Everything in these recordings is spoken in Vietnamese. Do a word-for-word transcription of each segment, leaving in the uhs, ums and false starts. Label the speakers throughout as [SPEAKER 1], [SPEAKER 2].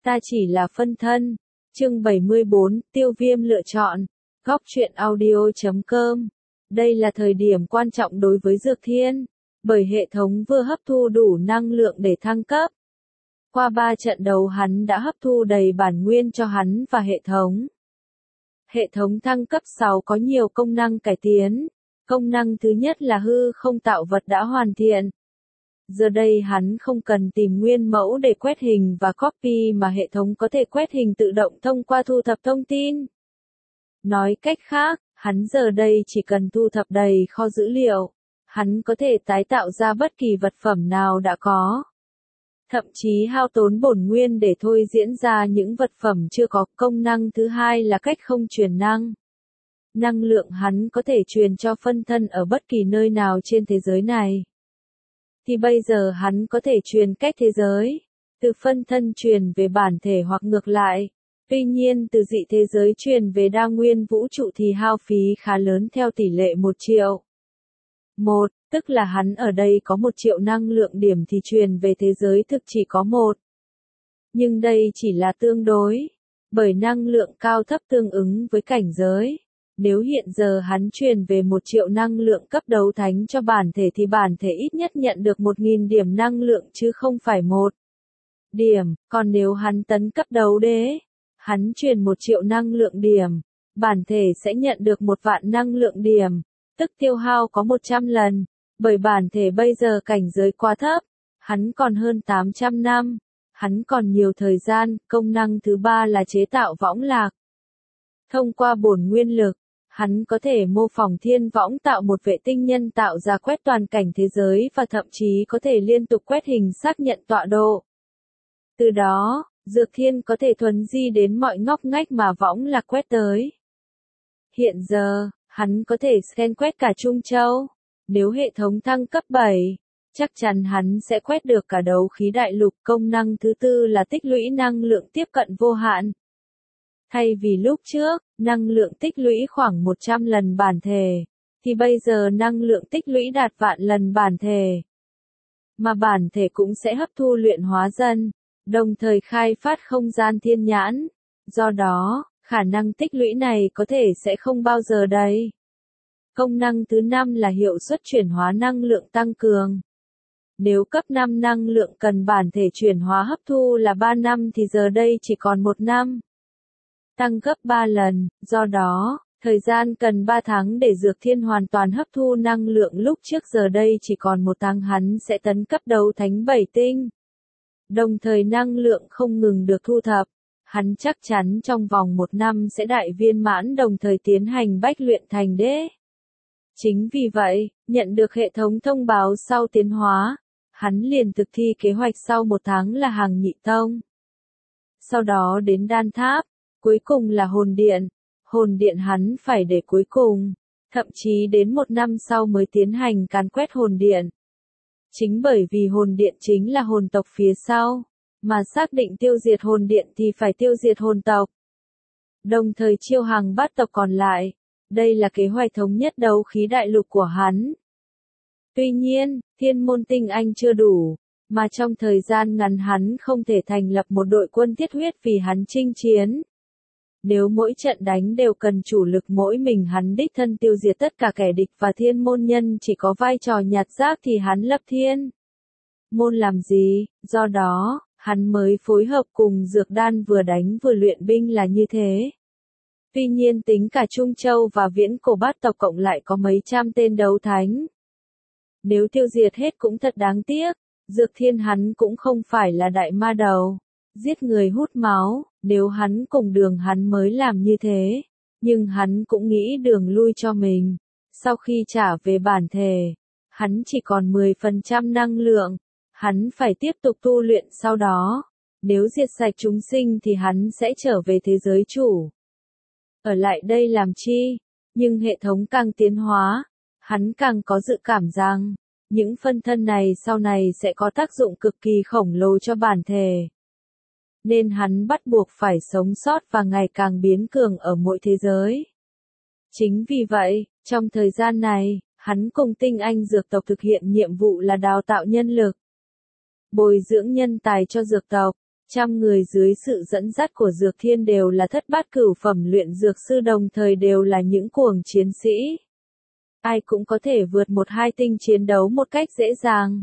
[SPEAKER 1] Ta chỉ là phân thân. Chương bảy mươi bốn, Tiêu Viêm lựa chọn. Góc truyện audio chấm com. Đây là thời điểm quan trọng đối với Dược Thiên, bởi hệ thống vừa hấp thu đủ năng lượng để thăng cấp. Qua ba trận đấu hắn đã hấp thu đầy bản nguyên cho hắn và hệ thống. Hệ thống thăng cấp sáu có nhiều công năng cải tiến. Công năng thứ nhất là hư không tạo vật đã hoàn thiện. Giờ đây hắn không cần tìm nguyên mẫu để quét hình và copy mà hệ thống có thể quét hình tự động thông qua thu thập thông tin. Nói cách khác, hắn giờ đây chỉ cần thu thập đầy kho dữ liệu. Hắn có thể tái tạo ra bất kỳ vật phẩm nào đã có. Thậm chí hao tốn bổn nguyên để thôi diễn ra những vật phẩm chưa có. Công năng thứ hai là cách không truyền năng. Năng lượng hắn có thể truyền cho phân thân ở bất kỳ nơi nào trên thế giới này. Thì bây giờ hắn có thể truyền cách thế giới, từ phân thân truyền về bản thể hoặc ngược lại. Tuy nhiên từ dị thế giới truyền về đa nguyên vũ trụ thì hao phí khá lớn theo tỷ lệ một triệu. Một, tức là hắn ở đây có một triệu năng lượng điểm thì truyền về thế giới thực chỉ có một. Nhưng đây chỉ là tương đối, bởi năng lượng cao thấp tương ứng với cảnh giới. Nếu hiện giờ hắn truyền về một triệu năng lượng cấp đấu thánh cho bản thể thì bản thể ít nhất nhận được một nghìn điểm năng lượng chứ không phải một điểm, còn nếu hắn tấn cấp đấu đế, hắn truyền một triệu năng lượng điểm, bản thể sẽ nhận được một vạn năng lượng điểm, tức tiêu hao có một trăm lần, bởi bản thể bây giờ cảnh giới quá thấp, hắn còn hơn tám trăm năm, hắn còn nhiều thời gian. Công năng thứ ba là chế tạo võng lạc. Thông qua bổn nguyên lực, hắn có thể mô phỏng thiên võng tạo một vệ tinh nhân tạo ra quét toàn cảnh thế giới và thậm chí có thể liên tục quét hình xác nhận tọa độ. Từ đó, Dược Thiên có thể thuấn di đến mọi ngóc ngách mà võng lạc quét tới. Hiện giờ, hắn có thể scan quét cả Trung Châu. Nếu hệ thống thăng cấp bảy, chắc chắn hắn sẽ quét được cả đấu khí đại lục. Công năng thứ tư là tích lũy năng lượng tiếp cận vô hạn. Thay vì lúc trước, năng lượng tích lũy khoảng một trăm lần bản thể, thì bây giờ năng lượng tích lũy đạt vạn lần bản thể. Mà bản thể cũng sẽ hấp thu luyện hóa dần, đồng thời khai phát không gian thiên nhãn. Do đó, khả năng tích lũy này có thể sẽ không bao giờ đầy. Công năng thứ năm là hiệu suất chuyển hóa năng lượng tăng cường. Nếu cấp năm năng lượng cần bản thể chuyển hóa hấp thu là ba năm thì giờ đây chỉ còn một năm. Tăng gấp ba lần, do đó, thời gian cần ba tháng để Dược Thiên hoàn toàn hấp thu năng lượng lúc trước giờ đây chỉ còn một tháng hắn sẽ tấn cấp đấu thánh bảy tinh. Đồng thời năng lượng không ngừng được thu thập, hắn chắc chắn trong vòng một năm sẽ đại viên mãn đồng thời tiến hành bách luyện thành đế. Chính vì vậy, nhận được hệ thống thông báo sau tiến hóa, hắn liền thực thi kế hoạch sau một tháng là hàng nhị tông. Sau đó đến đan tháp. Cuối cùng là hồn điện, hồn điện hắn phải để cuối cùng, thậm chí đến một năm sau mới tiến hành càn quét hồn điện. Chính bởi vì hồn điện chính là hồn tộc phía sau, mà xác định tiêu diệt hồn điện thì phải tiêu diệt hồn tộc. Đồng thời chiêu hàng bát tộc còn lại, đây là kế hoạch thống nhất đấu khí đại lục của hắn. Tuy nhiên, thiên môn tinh anh chưa đủ, mà trong thời gian ngắn hắn không thể thành lập một đội quân thiết huyết vì hắn chinh chiến. Nếu mỗi trận đánh đều cần chủ lực mỗi mình hắn đích thân tiêu diệt tất cả kẻ địch và thiên môn nhân chỉ có vai trò nhặt rác thì hắn lập thiên môn làm gì, do đó, hắn mới phối hợp cùng Dược Đan vừa đánh vừa luyện binh là như thế. Tuy nhiên tính cả Trung Châu và viễn cổ bát tộc cộng lại có mấy trăm tên đấu thánh. Nếu tiêu diệt hết cũng thật đáng tiếc, Dược Thiên hắn cũng không phải là đại ma đầu. Giết người hút máu, nếu hắn cùng đường hắn mới làm như thế, nhưng hắn cũng nghĩ đường lui cho mình. Sau khi trả về bản thể, hắn chỉ còn mười phần trăm năng lượng, hắn phải tiếp tục tu luyện sau đó. Nếu diệt sạch chúng sinh thì hắn sẽ trở về thế giới chủ. Ở lại đây làm chi? Nhưng hệ thống càng tiến hóa, hắn càng có dự cảm rằng, những phân thân này sau này sẽ có tác dụng cực kỳ khổng lồ cho bản thể. Nên hắn bắt buộc phải sống sót và ngày càng biến cường ở mỗi thế giới. Chính vì vậy, trong thời gian này, hắn cùng tinh anh dược tộc thực hiện nhiệm vụ là đào tạo nhân lực, bồi dưỡng nhân tài cho dược tộc, Trăm người dưới sự dẫn dắt của Dược Thiên đều là thất bát cửu phẩm luyện dược sư, đồng thời đều là những cuồng chiến sĩ. Ai cũng có thể vượt một hai tinh chiến đấu một cách dễ dàng.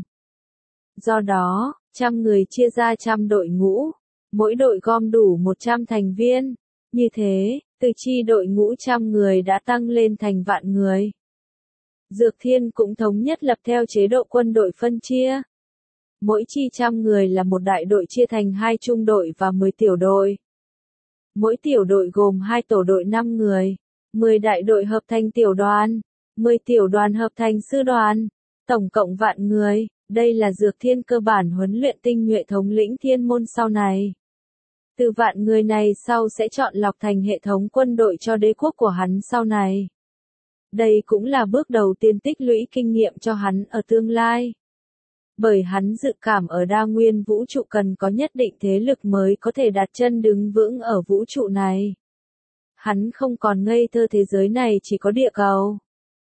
[SPEAKER 1] Do đó, trăm người chia ra trăm đội ngũ, mỗi đội gom đủ một trăm thành viên. Như thế, từ chi đội ngũ trăm người đã tăng lên thành vạn người. Dược Thiên cũng thống nhất lập theo chế độ quân đội phân chia. Mỗi chi trăm người là một đại đội chia thành hai trung đội và mười tiểu đội. Mỗi tiểu đội gồm hai tổ đội năm người, mười đại đội hợp thành tiểu đoàn, mười tiểu đoàn hợp thành sư đoàn, tổng cộng vạn người. Đây là Dược Thiên cơ bản huấn luyện tinh nhuệ thống lĩnh thiên môn sau này. Từ vạn người này sau sẽ chọn lọc thành hệ thống quân đội cho đế quốc của hắn sau này. Đây cũng là bước đầu tiên tích lũy kinh nghiệm cho hắn ở tương lai. Bởi hắn dự cảm ở đa nguyên vũ trụ cần có nhất định thế lực mới có thể đặt chân đứng vững ở vũ trụ này. Hắn không còn ngây thơ thế giới này chỉ có địa cầu.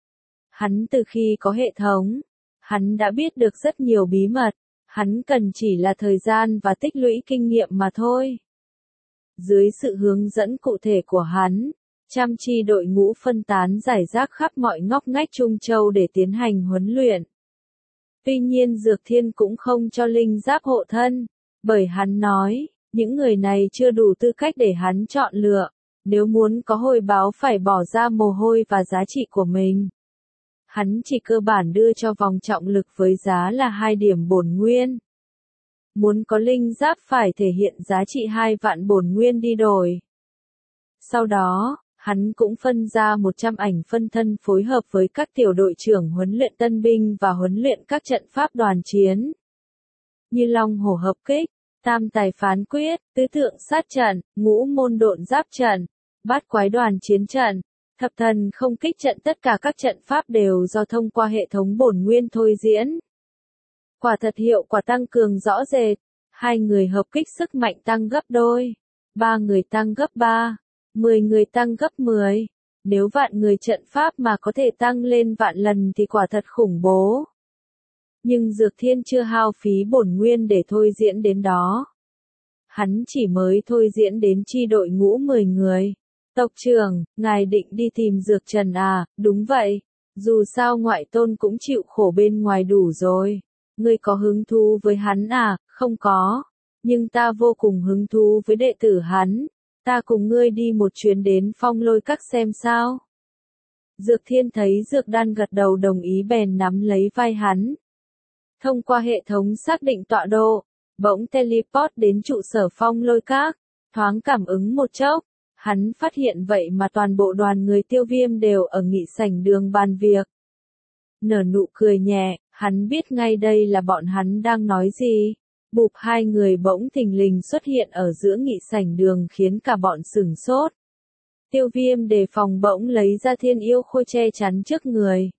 [SPEAKER 1] Hắn từ khi có hệ thống, hắn đã biết được rất nhiều bí mật, hắn cần chỉ là thời gian và tích lũy kinh nghiệm mà thôi. Dưới sự hướng dẫn cụ thể của hắn, trăm chi đội ngũ phân tán rải rác khắp mọi ngóc ngách Trung Châu để tiến hành huấn luyện. Tuy nhiên Dược Thiên cũng không cho linh giáp hộ thân, bởi hắn nói, những người này chưa đủ tư cách để hắn chọn lựa, nếu muốn có hồi báo phải bỏ ra mồ hôi và giá trị của mình. Hắn chỉ cơ bản đưa cho vòng trọng lực với giá là hai điểm bổn nguyên. Muốn có linh giáp phải thể hiện giá trị hai vạn bổn nguyên đi đổi. Sau đó, hắn cũng phân ra một trăm ảnh phân thân phối hợp với các tiểu đội trưởng huấn luyện tân binh và huấn luyện các trận pháp đoàn chiến. Như Long Hổ hợp kích, Tam Tài phán quyết, Tứ Tượng sát trận, Ngũ Môn độn giáp trận, Bát Quái đoàn chiến trận, Thập Thần không kích trận, tất cả các trận pháp đều do thông qua hệ thống bổn nguyên thôi diễn. Quả thật hiệu quả tăng cường rõ rệt, hai người hợp kích sức mạnh tăng gấp đôi, ba người tăng gấp ba, mười người tăng gấp mười. Nếu vạn người trận pháp mà có thể tăng lên vạn lần thì quả thật khủng bố. Nhưng Dược Thiên chưa hao phí bổn nguyên để thôi diễn đến đó. Hắn chỉ mới thôi diễn đến chi đội ngũ mười người. Tộc trưởng, ngài định đi tìm Dược Trần à? Đúng vậy. Dù sao ngoại tôn cũng chịu khổ bên ngoài đủ rồi. Ngươi có hứng thú với hắn à? Không có. Nhưng ta vô cùng hứng thú với đệ tử hắn. Ta cùng ngươi đi một chuyến đến Phong Lôi Các xem sao. Dược Thiên thấy Dược Đan gật đầu đồng ý bèn nắm lấy vai hắn. Thông qua hệ thống xác định tọa độ, bỗng teleport đến trụ sở Phong Lôi Các, thoáng cảm ứng một chốc, hắn phát hiện vậy mà toàn bộ đoàn người Tiêu Viêm đều ở nghị sảnh đường bàn việc. Nở nụ cười nhẹ, hắn biết ngay đây là bọn hắn đang nói gì. Bụp, hai người bỗng thình lình xuất hiện ở giữa nghị sảnh đường khiến cả bọn sửng sốt. Tiêu Viêm đề phòng bỗng lấy ra thiên yêu khôi che chắn trước người.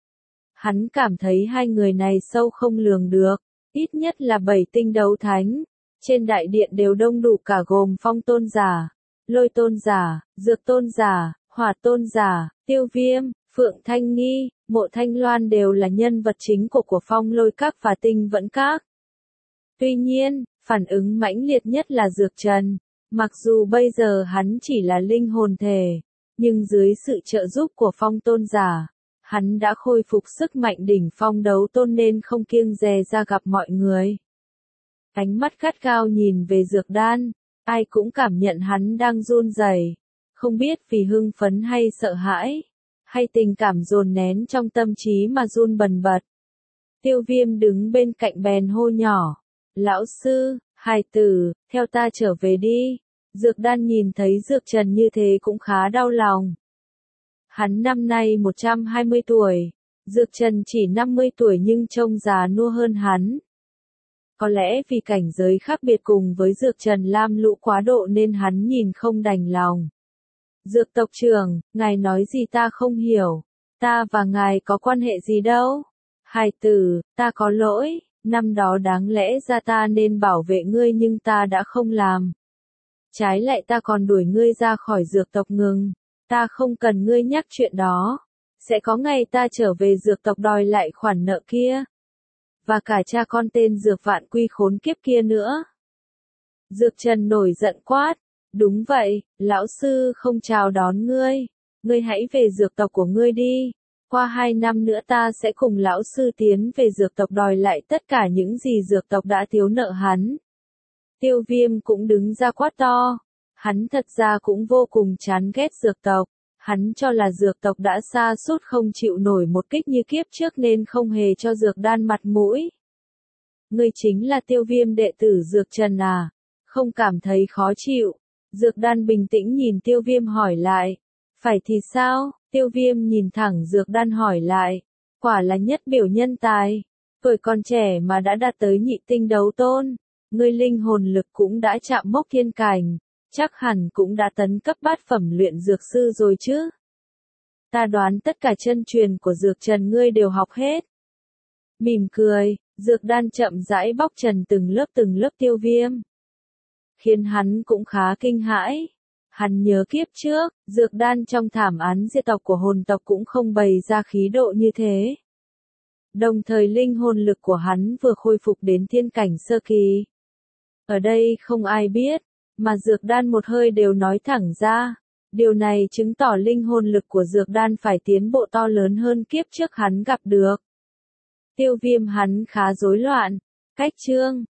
[SPEAKER 1] Hắn cảm thấy hai người này sâu không lường được, ít nhất là bảy tinh đấu thánh. Trên đại điện đều đông đủ cả gồm Phong tôn giả, Lôi tôn giả, Dược tôn giả, Hỏa tôn giả, Tiêu Viêm, Phượng Thanh Nghi, Mộ Thanh Loan đều là nhân vật chính của của Phong Lôi Các và Tinh Vẫn Các. Tuy nhiên, phản ứng mãnh liệt nhất là Dược Trần. Mặc dù bây giờ hắn chỉ là linh hồn thể, nhưng dưới sự trợ giúp của Phong tôn giả, hắn đã khôi phục sức mạnh đỉnh phong đấu tôn nên không kiêng dè ra gặp mọi người. Ánh mắt gắt gao nhìn về Dược Đan, ai cũng cảm nhận hắn đang run rẩy, không biết vì hưng phấn hay sợ hãi, hay tình cảm dồn nén trong tâm trí mà run bần bật. Tiêu Viêm đứng bên cạnh bèn hô nhỏ, lão sư, hài tử, theo ta trở về đi. Dược Đan nhìn thấy Dược Trần như thế cũng khá đau lòng. Hắn năm nay một trăm hai mươi tuổi, Dược Trần chỉ năm mươi tuổi nhưng trông già nua hơn hắn. Có lẽ vì cảnh giới khác biệt cùng với Dược Trần lam lũ quá độ nên hắn nhìn không đành lòng. Dược tộc trưởng, ngài nói gì ta không hiểu, ta và ngài có quan hệ gì đâu. Hài tử, ta có lỗi, năm đó đáng lẽ ra ta nên bảo vệ ngươi nhưng ta đã không làm. Trái lại ta còn đuổi ngươi ra khỏi dược tộc ngừng, ta không cần ngươi nhắc chuyện đó. Sẽ có ngày ta trở về dược tộc đòi lại khoản nợ kia. Và cả cha con tên Dược Vạn Quy khốn kiếp kia nữa. Dược Trần nổi giận quát. Đúng vậy, lão sư không chào đón ngươi. Ngươi hãy về dược tộc của ngươi đi. Qua hai năm nữa ta sẽ cùng lão sư tiến về dược tộc đòi lại tất cả những gì dược tộc đã thiếu nợ hắn. Tiêu Viêm cũng đứng ra quát to. Hắn thật ra cũng vô cùng chán ghét dược tộc. Hắn cho là dược tộc đã sa sút không chịu nổi một kích như kiếp trước nên không hề cho dược đan mặt mũi. Ngươi chính là Tiêu Viêm đệ tử Dược Trần à? Không cảm thấy khó chịu. Dược đan bình tĩnh nhìn Tiêu Viêm hỏi lại. Phải thì sao? Tiêu Viêm nhìn thẳng Dược đan hỏi lại. Quả là nhất biểu nhân tài. Tuổi còn trẻ mà đã đạt tới nhị tinh đấu tôn. Ngươi linh hồn lực cũng đã chạm mốc thiên cảnh. Chắc hẳn cũng đã tấn cấp bát phẩm luyện dược sư rồi chứ. Ta đoán tất cả chân truyền của Dược Trần ngươi đều học hết. Mỉm cười, Dược đan chậm rãi bóc trần từng lớp từng lớp Tiêu Viêm. Khiến hắn cũng khá kinh hãi. Hắn nhớ kiếp trước, Dược đan trong thảm án diệt tộc của hồn tộc cũng không bày ra khí độ như thế. Đồng thời linh hồn lực của hắn vừa khôi phục đến thiên cảnh sơ kỳ. Ở đây không ai biết, mà Dược đan một hơi đều nói thẳng ra. Điều này chứng tỏ linh hồn lực của Dược đan phải tiến bộ to lớn hơn kiếp trước hắn gặp được. Tiêu Viêm hắn khá rối loạn. Cách chương